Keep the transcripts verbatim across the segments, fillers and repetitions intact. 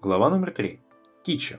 Глава номер три. Кича.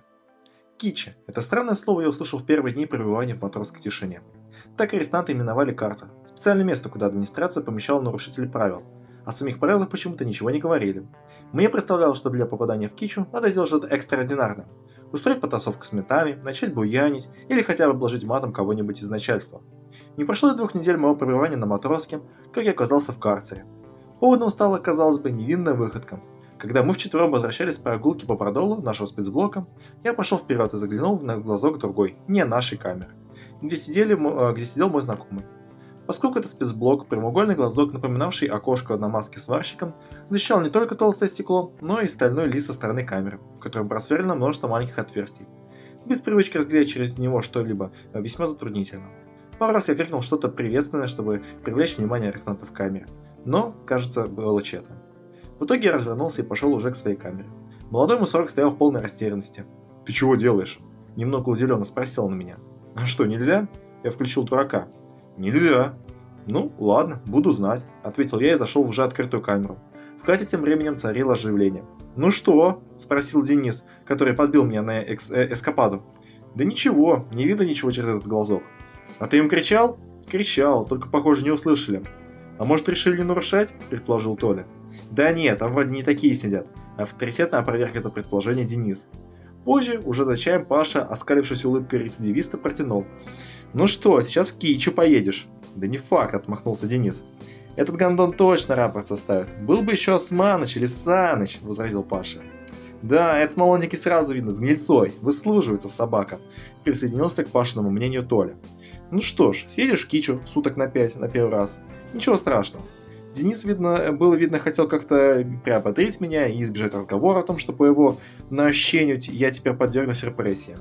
Кича – это странное слово я услышал в первые дни пребывания в матросской тишине. Так арестанты именовали карцер, специальное место, куда администрация помещала нарушителей правил. О самих правилах почему-то ничего не говорили. Мне представлялось, что для попадания в Кичу надо сделать что-то экстраординарное. Устроить потасовку с ментами, начать буянить или хотя бы обложить матом кого-нибудь из начальства. Не прошло и двух недель моего пребывания на матроске, как я оказался в карцере. Поводом стала, казалось бы, невинная выходка. Когда мы вчетвером возвращались с прогулки по продолу нашего спецблока, я пошел вперед и заглянул на глазок другой, не нашей камеры, где, сидели, где сидел мой знакомый. Поскольку этот спецблок, прямоугольный глазок, напоминавший окошко на маске сварщиком, защищал не только толстое стекло, но и стальной лист со стороны камеры, в котором просверлено множество маленьких отверстий. Без привычки разглядеть через него что-либо весьма затруднительно. Пару раз я крикнул что-то приветственное, чтобы привлечь внимание арестантов в камере, но, кажется, было тщетно. В итоге я развернулся и пошел уже к своей камере. Молодой мусорок стоял в полной растерянности. «Ты чего делаешь?» Немного удивленно спросил на меня. «А что, нельзя?» Я включил дурака. «Нельзя». «Ну, ладно, буду знать», — ответил я и зашел в уже открытую камеру. В Кате тем временем царило оживление. «Ну что?» — спросил Денис, который подбил меня на экс э эскападу. «Да ничего, не видно ничего через этот глазок». «А ты им кричал?» «Кричал, только, похоже, не услышали». «А может, решили не нарушать?» — предположил Толя. «Да нет, там вроде не такие сидят», — авторитетно опроверг это предположение Денис. Позже, уже за чаем, Паша, оскалившись улыбкой рецидивиста, протянул. «Ну что, сейчас в Кичу поедешь?» «Да не факт», — отмахнулся Денис. «Этот гондон точно рапорт составит. Был бы еще Османыч или Саныч», — возразил Паша. «Да, этот молоденький сразу видно, с гнильцой, выслуживается собака», — присоединился к Пашиному мнению Толя. «Ну что ж, съедешь в Кичу суток на пять на первый раз. Ничего страшного». Денис, видно, было видно, хотел как-то приободрить меня и избежать разговора о том, что по его наощению я теперь подвергнусь репрессиям.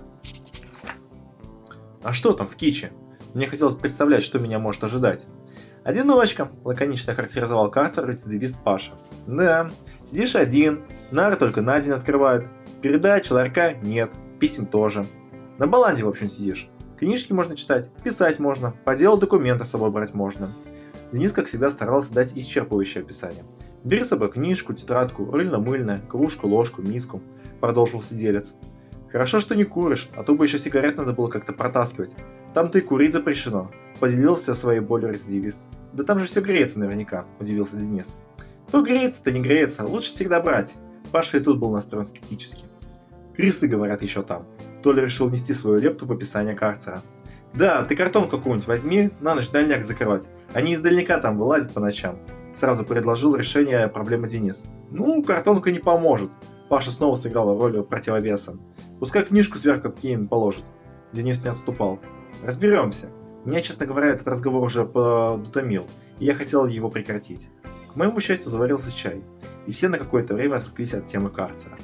«А что там в Киче?» Мне хотелось представлять, что меня может ожидать. «Одиночка», — лаконично характеризовал карцер рецидивист Паша. «Да, сидишь один, нары только на день открывают, передач, ларька нет, писем тоже. На баланде, в общем, сидишь. Книжки можно читать, писать можно, по делу документы с собой брать можно». Денис, как всегда, старался дать исчерпывающее описание. «Бери с собой книжку, тетрадку, рыльно-мыльное, кружку, ложку, миску», — продолжил сиделец. «Хорошо, что не куришь, а то бы еще сигарет надо было как-то протаскивать. Там-то и курить запрещено», — поделился своей болью рецидивист. «Да там же все греется наверняка», — удивился Денис. «То греется, то не греется, лучше всегда брать». Паша и тут был настроен скептически. «Крысы, говорят, еще там». Толя решил внести свою лепту в описание карцера. «Да, ты картон какой-нибудь возьми, на ночь дальняк закрывать. Они издалека там вылазят по ночам», — сразу предложил решение проблемы Денис. «Ну, картонка не поможет». Паша снова сыграл роль противовеса. «Пускай книжку сверху какие-нибудь положит». Денис не отступал. «Разберемся. Меня, честно говоря, этот разговор уже подутомил, и я хотел его прекратить. К моему счастью, заварился чай, и все на какое-то время отвлеклись от темы карцера.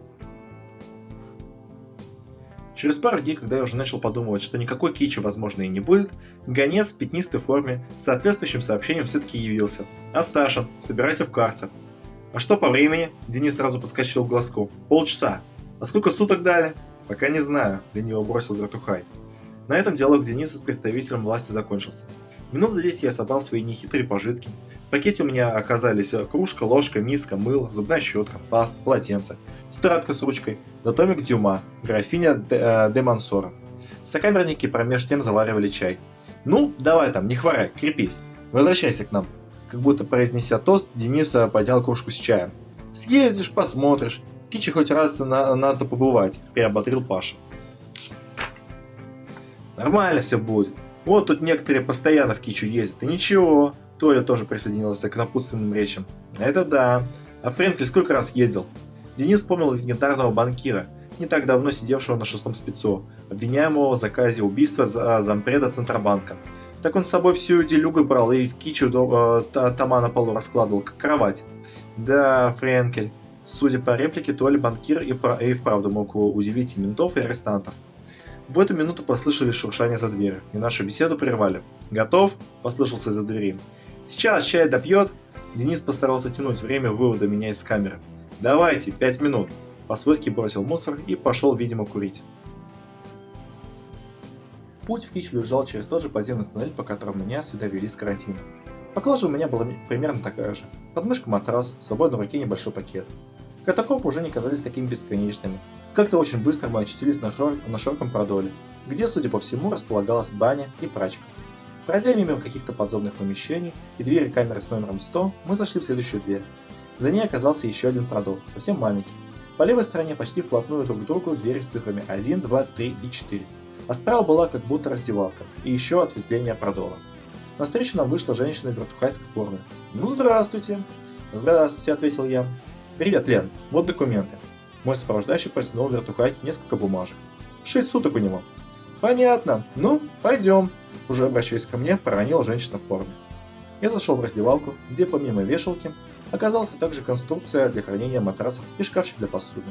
Через пару дней, когда я уже начал подумывать, что никакой Кичи, возможно, и не будет, гонец в пятнистой форме с соответствующим сообщением все-таки явился. «Асташин, собирайся в карцер». «А что по времени?» Денис сразу подскочил к глазку. «Полчаса». «А сколько суток дали?» «Пока не знаю», — лениво бросил Вертухай. На этом диалог Дениса с представителем власти закончился. Минут за десять я собрал свои нехитрые пожитки. В пакете у меня оказались кружка, ложка, миска, мыло, зубная щетка, паста, полотенце, тетрадка с ручкой, да томик Дюма, графиня де, э, де Мансора. Сокамерники промеж тем заваривали чай. «Ну, давай там, не хворай, крепись, возвращайся к нам». Как будто произнеся тост, Денис поднял кружку с чаем. «Съездишь, посмотришь, в Киче хоть раз на, надо побывать», — приободрил Паша. «Нормально все будет. Вот тут некоторые постоянно в Кичу ездят, и ничего». Толя тоже присоединился к напутственным речам. «Это да. А Френкель сколько раз ездил?» Денис вспомнил легендарного банкира, не так давно сидевшего на шестом спецу, обвиняемого в заказе убийства за зампреда Центробанка. Так он с собой всю делюгу брал и в Кичу до, э, тома на полу раскладывал, как кровать. Да, Френкель. Судя по реплике, Толя банкир и, и вправду мог удивить и ментов, и арестантов. В эту минуту послышались шуршание за дверью, и нашу беседу прервали. «Готов?» – послышался из-за двери. «Сейчас чай допьет». Денис постарался тянуть время вывода меня из камеры. «Давайте, пять минут». По-свойски бросил мусор и пошел, видимо, курить. Путь в Кичу лежал через тот же подземный туннель, по которому меня сюда вели с карантина. Поклажа у меня была примерно такая же. Под мышкой матрас, в свободной руке небольшой пакет. Катакомбы уже не казались такими бесконечными. Как-то очень быстро мы очутились на, шор... на широком продоле, где, судя по всему, располагалась баня и прачка. Пройдя мимо каких-то подземных помещений и двери камеры с номером сто, мы зашли в следующую дверь. За ней оказался еще один продол, совсем маленький. По левой стороне почти вплотную друг к другу двери с цифрами один, два, три и четыре. А справа была как будто раздевалка и еще ответвление продола. Навстречу нам вышла женщина в вертухайской форме. «Ну, здравствуйте!» «Здравствуйте», — ответил я. «Привет, Лен, вот документы». Мой сопровождающий протянул вертухайке несколько бумажек. «Шесть суток у него». «Понятно. Ну, пойдем». Уже обращаясь ко мне, проронила женщина в форме. Я зашел в раздевалку, где помимо вешалки оказалась также конструкция для хранения матрасов и шкафчик для посуды.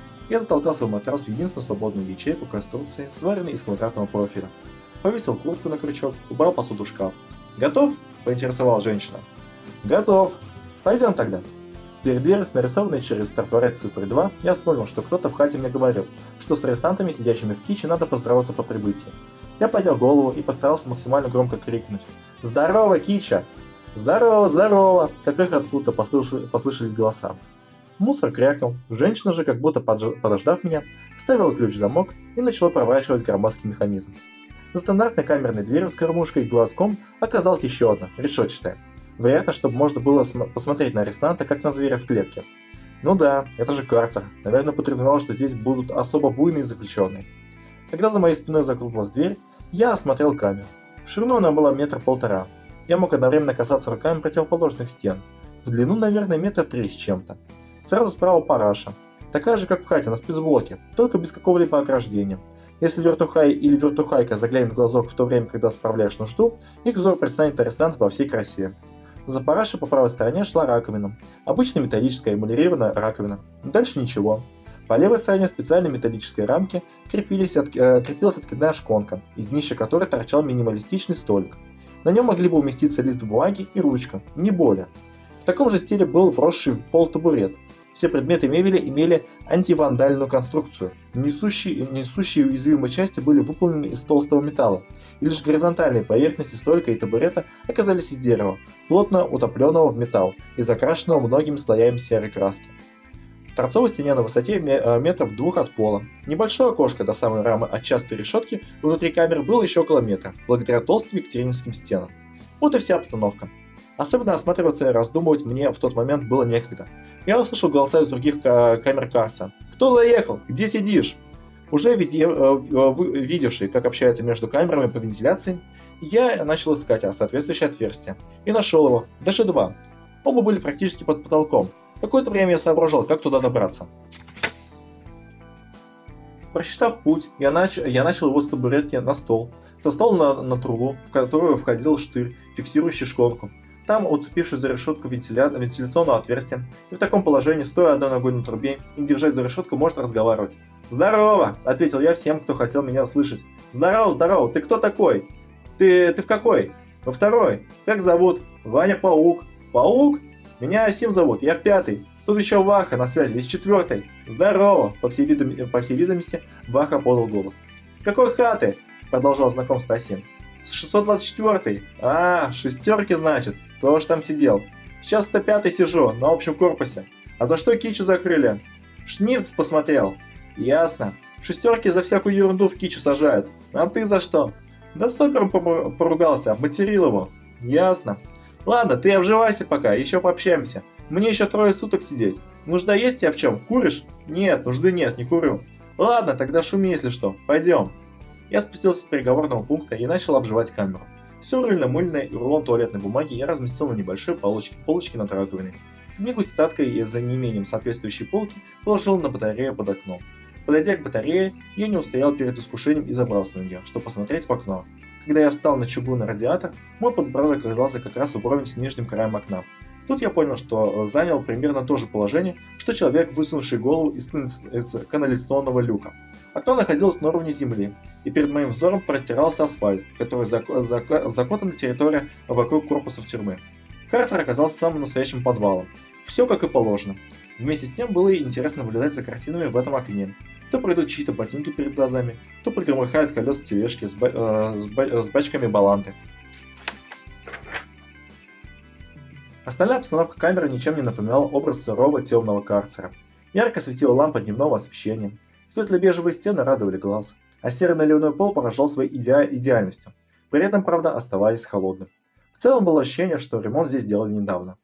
Я затолкал свой матрас в единственную свободную ячейку конструкции, сваренной из квадратного профиля. Повесил куртку на крючок, убрал посуду в шкаф. «Готов?» – поинтересовала женщина. «Готов. Пойдем тогда». Перед дверью с нарисованной через трафарет цифрой два я вспомнил, что кто-то в хате мне говорил, что с арестантами, сидящими в киче, надо поздороваться по прибытии. Я поднял голову и постарался максимально громко крикнуть: «Здорово, кича!» «Здорово, здорово!» Как их откуда-то послышались голоса. Мусор крякнул, женщина же, как будто подождав меня, вставила ключ в замок и начала проворачивать громоздкий механизм. За стандартной камерной дверью с кормушкой и глазком оказалась еще одна, решетчатая. Вероятно, чтобы можно было посмотреть на арестанта, как на зверя в клетке. Ну да, это же карцер. Наверное, подразумевалось, что здесь будут особо буйные заключенные. Когда за моей спиной захлопнулась дверь, я осмотрел камеру. В ширину она была метр полтора. Я мог одновременно касаться руками противоположных стен. В длину, наверное, метр три с чем-то. Сразу справа параша. Такая же, как в хате, на спецблоке, только без какого-либо ограждения. Если вертухай или вертухайка заглянет в глазок в то время, когда справляешь нужду, их взор предстанет арестант во всей красе. За парашей по правой стороне шла раковина. Обычная металлическая эмалированная раковина. Дальше ничего. По левой стороне в специальной металлической рамке крепились от, э, крепилась откидная шконка, из днища которой торчал минималистичный столик. На нем могли бы уместиться лист бумаги и ручка, не более. В таком же стиле был вросший в пол табурет. Все предметы мебели имели антивандальную конструкцию. Несущие, несущие уязвимые части были выполнены из толстого металла, и лишь горизонтальные поверхности столика и табурета оказались из дерева, плотно утопленного в металл и закрашенного многими слоями серой краски. В торцовой стене на высоте метров двух от пола. Небольшое окошко до самой рамы от частой решетки внутри камеры было еще около метра, благодаря толстым екатерининским стенам. Вот и вся обстановка. Особенно осматриваться и раздумывать мне в тот момент было некогда. Я услышал голоса из других камер карца. «Кто заехал? Где сидишь?» Уже види, видевший, как общаются между камерами по вентиляции, я начал искать соответствующее отверстие. И нашел его. Даже два. Оба были практически под потолком. Какое-то время я соображал, как туда добраться. Просчитав путь, я, нач... я начал его с табуретки на стол, со стола на, на трубу, в которую входил штырь, фиксирующий шконку. Там, уцепившись за решетку вентиля... вентиляционного отверстия, и в таком положении, стоя одной ногой на трубе и держась за решетку, можно разговаривать. «Здорово!» – ответил я всем, кто хотел меня услышать. «Здорово, здорово! Ты кто такой? Ты, ты в какой?» «Во второй. Как зовут?» «Ваня Паук». «Паук? Меня Асим зовут, я в пятый. Тут еще Ваха на связи, из четвертой». «Здорово!» – по всей, виду... по всей видимости, Ваха подал голос. «С какой хаты?» – продолжал знакомство Асим. «С шестьсот двадцать четвёртой. А, шестерки, значит. Тоже там сидел. Сейчас в сто пятой сижу, на общем корпусе. А за что кичу закрыли?» «Шнифц посмотрел». «Ясно. Шестерки за всякую ерунду в кичу сажают. А ты за что?» «Да с опером поругался, обматерил его». «Ясно. Ладно, ты обживайся пока, еще пообщаемся. Мне еще трое суток сидеть. Нужда есть тебя в чем? Куришь?» «Нет, нужды нет, не курю». «Ладно, тогда шуми, если что. Пойдем». Я спустился с переговорного пункта и начал обживать камеру. Все рыльно-мыльное и рулон туалетной бумаги я разместил на небольшой полочке, полочке над раковиной. Книгу с тетрадкой и за неимением соответствующей полки положил на батарею под окном. Подойдя к батарее, я не устоял перед искушением и забрался на нее, чтобы посмотреть в окно. Когда я встал на чугунный радиатор, мой подбородок оказался как раз вровень с нижним краем окна. Тут я понял, что занял примерно то же положение, что человек, высунувший голову из канализационного люка. Окно находилось на уровне земли, и перед моим взором простирался асфальт, который закотана территория вокруг корпусов тюрьмы. Карцер оказался самым настоящим подвалом. Все как и положено. Вместе с тем было и интересно наблюдать за картинами в этом окне. То пройдут чьи-то ботинки перед глазами, то прогромыхают колеса тележки с, ба- э, с, ба- с бачками баланты. Остальная обстановка камеры ничем не напоминала образ сырого темного карцера. Ярко светила лампа дневного освещения. Светло-бежевые стены радовали глаз, а серый наливной пол поражал своей иде- идеальностью. При этом, правда, оставались холодным. В целом было ощущение, что ремонт здесь делали недавно.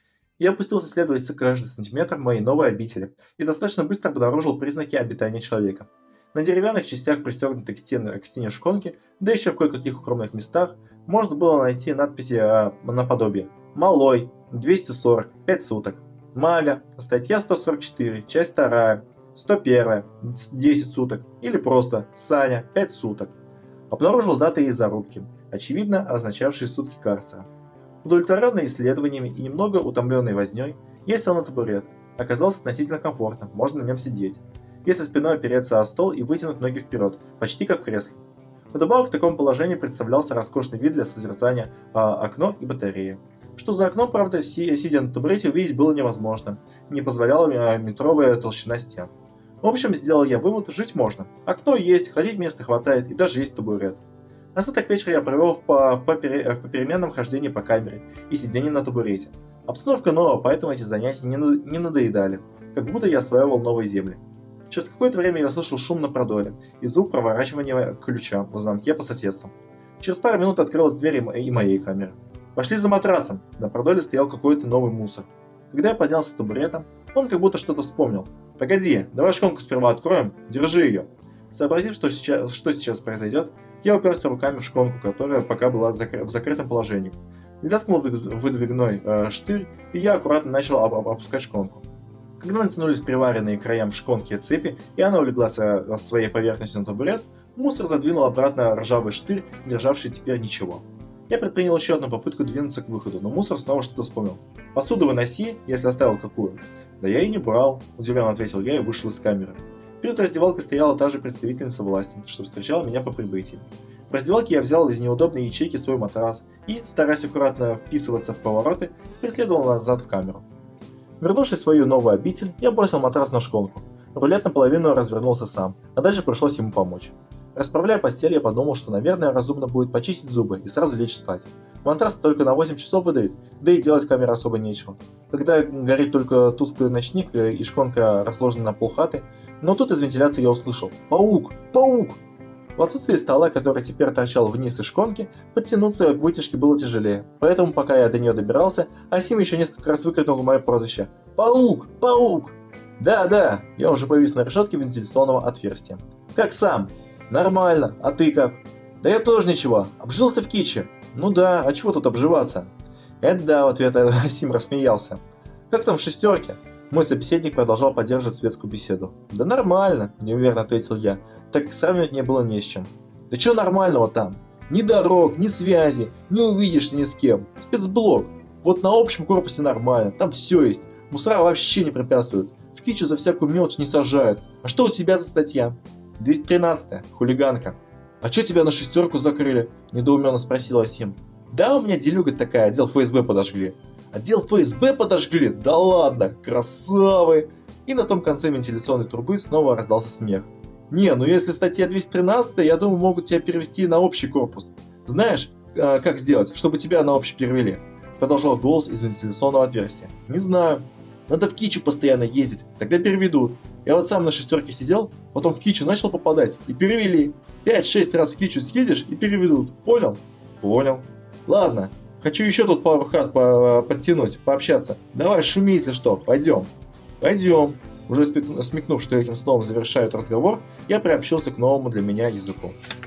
Я опустился исследовать каждый сантиметр моей новой обители и достаточно быстро обнаружил признаки обитания человека. На деревянных частях, пристегнутых к стене, к стене шконки, да еще в кое-каких укромных местах, можно было найти надписи а, наподобие «Малой», двести сорок, пять суток, «Маля», статья сто сорок четыре, часть вторая, сто один, десять суток, или просто «Саня», пять суток. Обнаружил даты и зарубки, очевидно означавшие сутки карцера. Удовлетворенный исследованиями и немного утомленный вознёй, я сел на табурет. Оказалось относительно комфортно, можно на нем сидеть, если спиной опереться о стол и вытянуть ноги вперед, почти как в кресле. Вдобавок в таком положении представлялся роскошный вид для созерцания а, окно и батареи. Что за окном, правда, си- сидя на табурете, увидеть было невозможно, не позволяла метровая толщина стен. В общем, сделал я вывод, жить можно. Окно есть, ходить места хватает и даже есть табурет. Остаток вечера я провел в, по, в, попере, в попеременном хождении по камере и сидении на табурете. Обстановка новая, поэтому эти занятия не, не надоедали, как будто я осваивал новые земли. Через какое-то время я услышал шум на продоле и звук проворачивания ключа в замке по соседству. Через пару минут открылась дверь и моей камеры. Пошли за матрасом, на продоле стоял какой-то новый мусор. Когда я поднялся с табурета, он как будто что-то вспомнил. «Погоди, давай шконку сперва откроем, держи ее». Сообразив, что сейчас, что сейчас произойдет, я уперся руками в шконку, которая пока была в закрытом положении. Лязгнул выдвигной э, штырь, и я аккуратно начал оп- опускать шконку. Когда натянулись приваренные к краям шконки цепи, и она улеглась э, своей поверхностью на табурет, мусор задвинул обратно ржавый штырь, державший теперь ничего. Я предпринял еще одну попытку двинуться к выходу, но мусор снова что-то вспомнил. «Посуду выноси, если оставил какую». «Да я и не брал», – удивленно ответил я и вышел из камеры. Перед раздевалкой стояла та же представительница власти, что встречала меня по прибытии. В раздевалке я взял из неудобной ячейки свой матрас и, стараясь аккуратно вписываться в повороты, преследовал назад в камеру. Вернувшись в свою новую обитель, я бросил матрас на шконку. Рулет наполовину развернулся сам, а дальше пришлось ему помочь. Расправляя постель, я подумал, что, наверное, разумно будет почистить зубы и сразу лечь спать. Матрас только на восемь часов выдают, да и делать в камере особо нечего. Когда горит только тусклый ночник и шконка расложена на полхаты, но тут из вентиляции я услышал «Паук! Паук!». В отсутствие стола, который теперь торчал вниз из шконки, подтянуться к вытяжке было тяжелее. Поэтому, пока я до нее добирался, Асим еще несколько раз выкрикнул мое прозвище «Паук! Паук!». Да-да, я уже повис на решетке вентиляционного отверстия. «Как сам?» «Нормально, а ты как?» «Да я тоже ничего, обжился в киче». «Ну да, а чего тут обживаться?» «Это да», в ответ Асим рассмеялся. «Как там в шестерке?» Мой собеседник продолжал поддерживать светскую беседу. «Да нормально», – неуверенно ответил я, так как сравнивать мне было не с чем. «Да чё нормального там? Ни дорог, ни связи, не увидишься ни с кем. Спецблок. Вот на общем корпусе нормально, там все есть. Мусора вообще не препятствуют. В кичу за всякую мелочь не сажают. А что у тебя за статья?» двести тринадцатая, хулиганка. «А чё тебя на шестерку закрыли?» – недоуменно спросил Асим. «Да, у меня делюга такая, отдел эф эс бэ подожгли». «Отдел эф эс бэ подожгли? Да ладно, красавы!» И на том конце вентиляционной трубы снова раздался смех. «Не, ну если статья двести тринадцатая, я думаю, могут тебя перевести на общий корпус. Знаешь, э, как сделать, чтобы тебя на общий перевели?» Продолжал голос из вентиляционного отверстия. «Не знаю. Надо в кичу постоянно ездить, тогда переведут. Я вот сам на шестерке сидел, потом в кичу начал попадать и перевели. пять-шесть раз в кичу съедешь и переведут. Понял?» «Понял. Ладно. Хочу еще тут пару хат по подтянуть, пообщаться. Давай шуми, если что, пойдем». «Пойдем». Уже смекнув, что этим словом завершают разговор, я приобщился к новому для меня языку.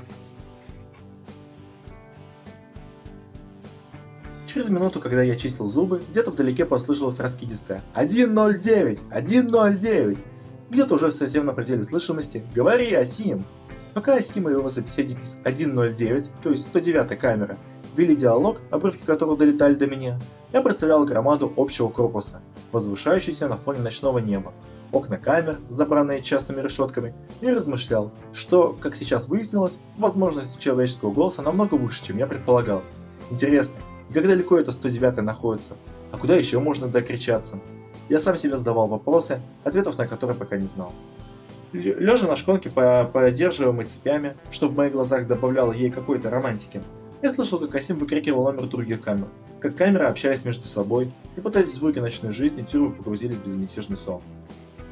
Через минуту, когда я чистил зубы, где-то вдалеке послышалось раскидистое «один ноль девять! один ноль девять!». Где-то уже совсем на пределе слышимости «Говори, Асим!». Пока Асим и его собеседник из один ноль девять, то есть сто девятой камеры, вели диалог, обрывки которого долетали до меня, я представлял громаду общего корпуса, возвышающуюся на фоне ночного неба, окна камер, забранные частыми решетками, и размышлял, что, как сейчас выяснилось, возможность человеческого голоса намного выше, чем я предполагал. Интересно, и как далеко это сто девятая находится? А куда еще можно докричаться? Я сам себе задавал вопросы, ответов на которые пока не знал. Лежа на шконке, поддерживаемой цепями, что в моих глазах добавляло ей какой-то романтики, я слышал, как Асим выкрикивал номер других камер, как камеры общались между собой, и под эти звуки ночной жизни тюрьмы погрузились в безмятежный сон.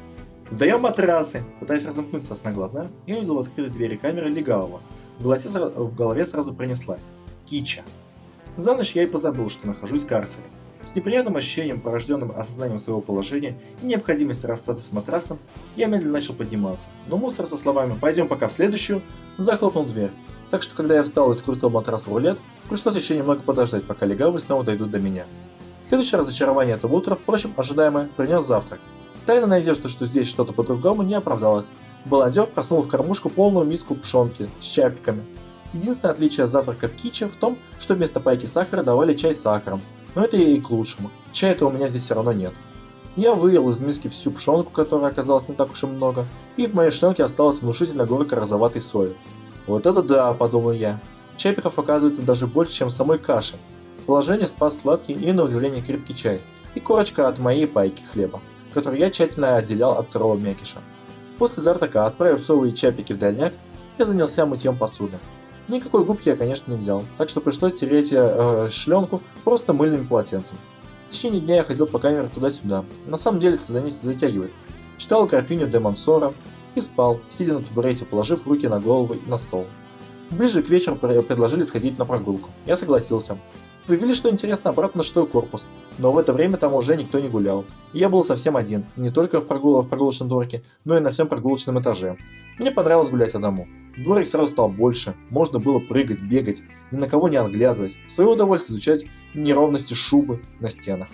Сдаем матрасы! Пытаясь разомкнуть со сна глаза, я увидел в открытой двери камеры легавого. В голове, в голове сразу пронеслась. Кича. За ночь я и позабыл, что нахожусь в карцере. С неприятным ощущением, порожденным осознанием своего положения и необходимости расстаться с матрасом, я медленно начал подниматься, но мусор со словами «пойдем пока в следующую» захлопнул дверь. Так что когда я встал и скрутил матрас в рулет, пришлось еще немного подождать, пока легавые снова дойдут до меня. Следующее разочарование этого утра, впрочем, ожидаемое, принес завтрак. Тайна надежда, что здесь что-то по-другому, не оправдалась. Баландер просунул в кормушку полную миску пшенки с чапиками. Единственное отличие завтрака в Киче в том, что вместо пайки сахара давали чай с сахаром. Но это и к лучшему. Чая-то у меня здесь все равно нет. Я выел из миски всю пшенку, которой оказалось не так уж и много, и в моей шленке осталась внушительная горка розоватой сои. Вот это да, подумал я. Чапиков оказывается даже больше, чем в самой каше. Положение спас сладкий и, на удивление, крепкий чай и корочка от моей пайки хлеба, который я тщательно отделял от сырого мякиша. После завтрака, отправив совы и чапики в дальняк, я занялся мытьем посуды. Никакой губки я, конечно, не взял, так что пришлось тереть э, шленку просто мыльным полотенцем. В течение дня я ходил по камере туда-сюда. На самом деле это занятие затягивает. Читал графиню де Монсоро и спал, сидя на табурете, положив руки на голову и на стол. Ближе к вечеру предложили сходить на прогулку. Я согласился. Привели, что интересно, обратно на шестой корпус, но в это время там уже никто не гулял. И я был совсем один, не только в, прогул... в прогулочном дворике, но и на всем прогулочном этаже. Мне понравилось гулять одному. Дворик сразу стал больше, можно было прыгать, бегать, ни на кого не отглядываясь, в свое удовольствие изучать неровности шубы на стенах.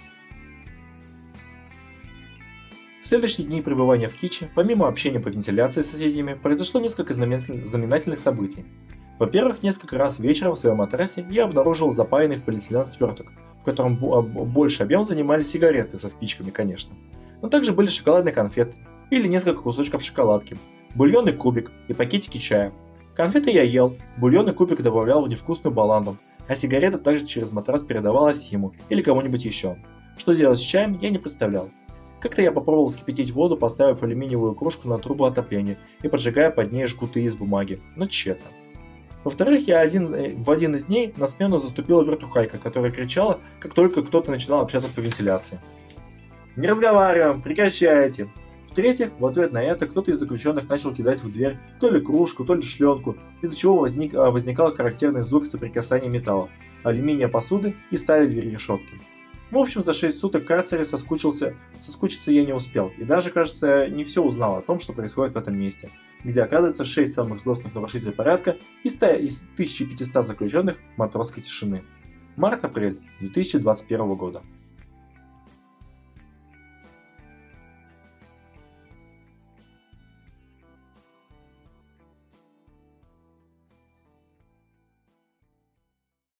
В следующие дни пребывания в Киче, помимо общения по вентиляции с соседями, произошло несколько знаменательных событий. Во-первых, несколько раз вечером в своем матрасе я обнаружил запаянный в полиэтилен сверток, в котором больше объем занимали сигареты со спичками, конечно. Но также были шоколадные конфеты или несколько кусочков шоколадки, бульонный кубик и пакетики чая. Конфеты я ел, бульонный кубик добавлял в невкусную баланду, а сигарета также через матрас передавалась ему или кому-нибудь еще. Что делать с чаем, я не представлял. Как-то я попробовал вскипятить воду, поставив алюминиевую кружку на трубу отопления и поджигая под ней жгуты из бумаги, но тщетно. Во-вторых, я один, в один из дней на смену заступила вертухайка, которая кричала, как только кто-то начинал общаться по вентиляции. «Не разговариваем, прекращайте!» В-третьих, в ответ на это кто-то из заключенных начал кидать в дверь то ли кружку, то ли шленку, из-за чего возник, возникал характерный звук соприкасания металла, алюминия посуды и стали двери решетки. В общем, за шесть суток в карцере соскучился, соскучиться я не успел, и даже, кажется, не все узнал о том, что происходит в этом месте, где оказывается шесть самых злостных нарушителей порядка из тысячи пятисот заключенных матросской тишины. Март-апрель две тысячи двадцать первого года.